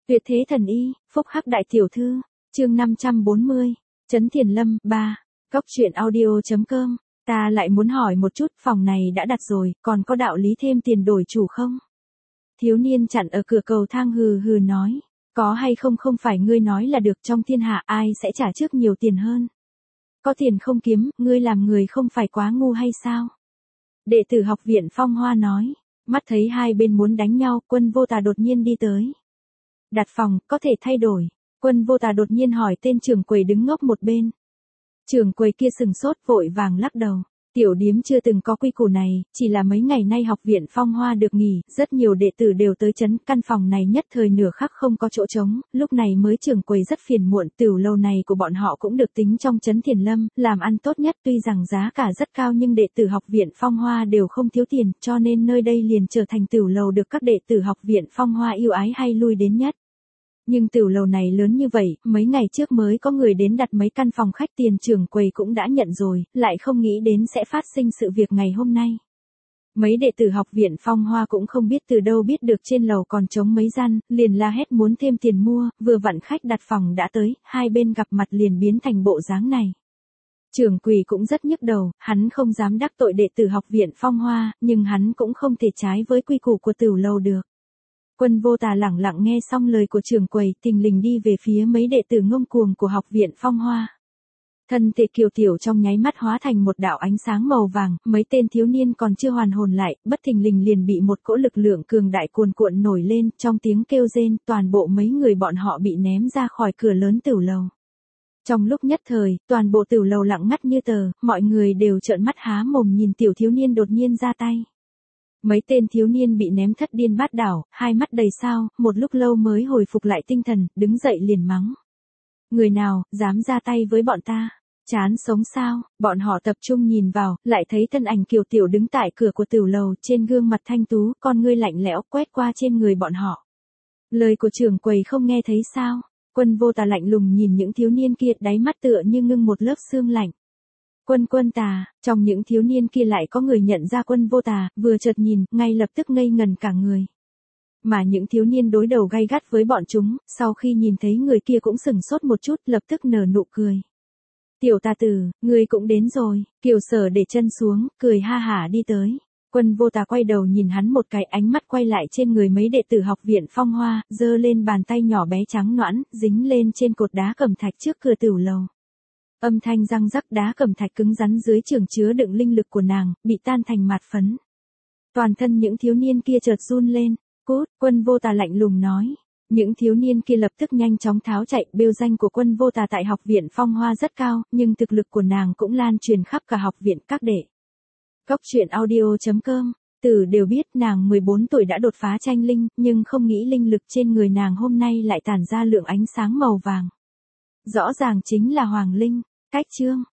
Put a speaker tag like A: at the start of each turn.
A: Tuyệt thế thần y, phúc hắc đại tiểu thư, chương 540, Trấn Thiền Lâm, 3, Cóc truyện audio.com, ta lại muốn hỏi một chút, phòng này đã đặt rồi, còn có đạo lý thêm tiền đổi chủ không? Thiếu niên chặn ở cửa cầu thang hừ hừ nói, có hay không không phải ngươi nói là được, trong thiên hạ ai sẽ trả trước nhiều tiền hơn. Có tiền không kiếm, ngươi làm người không phải quá ngu hay sao? Đệ tử học viện Phong Hoa nói, mắt thấy hai bên muốn đánh nhau, Quân Vô Tà đột nhiên đi tới. Đặt phòng, có thể thay đổi. Quân Vô Tà đột nhiên hỏi tên trưởng quầy đứng ngốc một bên. Trưởng quầy kia sừng sốt vội vàng lắc đầu. Tiểu điếm chưa từng có quy củ này, chỉ là mấy ngày nay học viện Phong Hoa được nghỉ, rất nhiều đệ tử đều tới trấn, căn phòng này nhất thời nửa khắc không có chỗ trống, lúc này mới trưởng quầy rất phiền muộn, tửu lầu này của bọn họ cũng được tính trong trấn Thiền Lâm, làm ăn tốt nhất, tuy rằng giá cả rất cao nhưng đệ tử học viện Phong Hoa đều không thiếu tiền, cho nên nơi đây liền trở thành tửu lầu được các đệ tử học viện Phong Hoa yêu ái hay lui đến nhất. Nhưng tửu lầu này lớn như vậy, mấy ngày trước mới có người đến đặt mấy căn phòng khách, tiền trưởng quầy cũng đã nhận rồi, lại không nghĩ đến sẽ phát sinh sự việc ngày hôm nay. Mấy đệ tử học viện Phong Hoa cũng không biết từ đâu biết được trên lầu còn trống mấy gian, liền la hét muốn thêm tiền mua, vừa vặn khách đặt phòng đã tới, hai bên gặp mặt liền biến thành bộ dáng này. Trưởng quầy cũng rất nhức đầu, hắn không dám đắc tội đệ tử học viện Phong Hoa, nhưng hắn cũng không thể trái với quy củ của tửu lầu được. Quân Vô Tà lẳng lặng nghe xong lời của trưởng quầy, thình lình đi về phía mấy đệ tử ngông cuồng của học viện Phong Hoa. Thân thể kiều tiểu trong nháy mắt hóa thành một đạo ánh sáng màu vàng, mấy tên thiếu niên còn chưa hoàn hồn lại, bất thình lình liền bị một cỗ lực lượng cường đại cuồn cuộn nổi lên, trong tiếng kêu rên, toàn bộ mấy người bọn họ bị ném ra khỏi cửa lớn tửu lầu. Trong lúc nhất thời, toàn bộ tửu lầu lặng ngắt như tờ, mọi người đều trợn mắt há mồm nhìn tiểu thiếu niên đột nhiên ra tay. Mấy tên thiếu niên bị ném thất điên bát đảo, hai mắt đầy sao, một lúc lâu mới hồi phục lại tinh thần, đứng dậy liền mắng. Người nào, dám ra tay với bọn ta? Chán sống sao? Bọn họ tập trung nhìn vào, lại thấy thân ảnh kiều tiểu đứng tại cửa của tửu lầu, trên gương mặt thanh tú, con ngươi lạnh lẽo quét qua trên người bọn họ. Lời của trưởng quầy không nghe thấy sao? Quân Vô Tà lạnh lùng nhìn những thiếu niên kia, đáy mắt tựa như ngưng một lớp sương lạnh. Quân Tà, trong những thiếu niên kia lại có người nhận ra Quân Vô Tà, vừa chợt nhìn, ngay lập tức ngây ngần cả người. Mà những thiếu niên đối đầu gay gắt với bọn chúng, sau khi nhìn thấy người kia cũng sửng sốt một chút, lập tức nở nụ cười. Tiểu Tà tử, ngươi cũng đến rồi, Kiều Sở để chân xuống, cười ha hả đi tới. Quân Vô Tà quay đầu nhìn hắn một cái, ánh mắt quay lại trên người mấy đệ tử học viện Phong Hoa, giơ lên bàn tay nhỏ bé trắng nõn, dính lên trên cột đá cẩm thạch trước cửa tửu lầu. Âm thanh răng rắc, đá cẩm thạch cứng rắn dưới trường chứa đựng linh lực của nàng, bị tan thành mạt phấn. Toàn thân những thiếu niên kia chợt run lên. Cút, Quân Vô Tà lạnh lùng nói. Những thiếu niên kia lập tức nhanh chóng tháo chạy, bêu danh của Quân Vô Tà tại học viện Phong Hoa rất cao, nhưng thực lực của nàng cũng lan truyền khắp cả học viện các đệ. Cóc truyện audio.com, Tử đều biết nàng 14 tuổi đã đột phá tranh linh, nhưng không nghĩ linh lực trên người nàng hôm nay lại tản ra lượng ánh sáng màu vàng. Rõ ràng chính là hoàng linh. Cách chương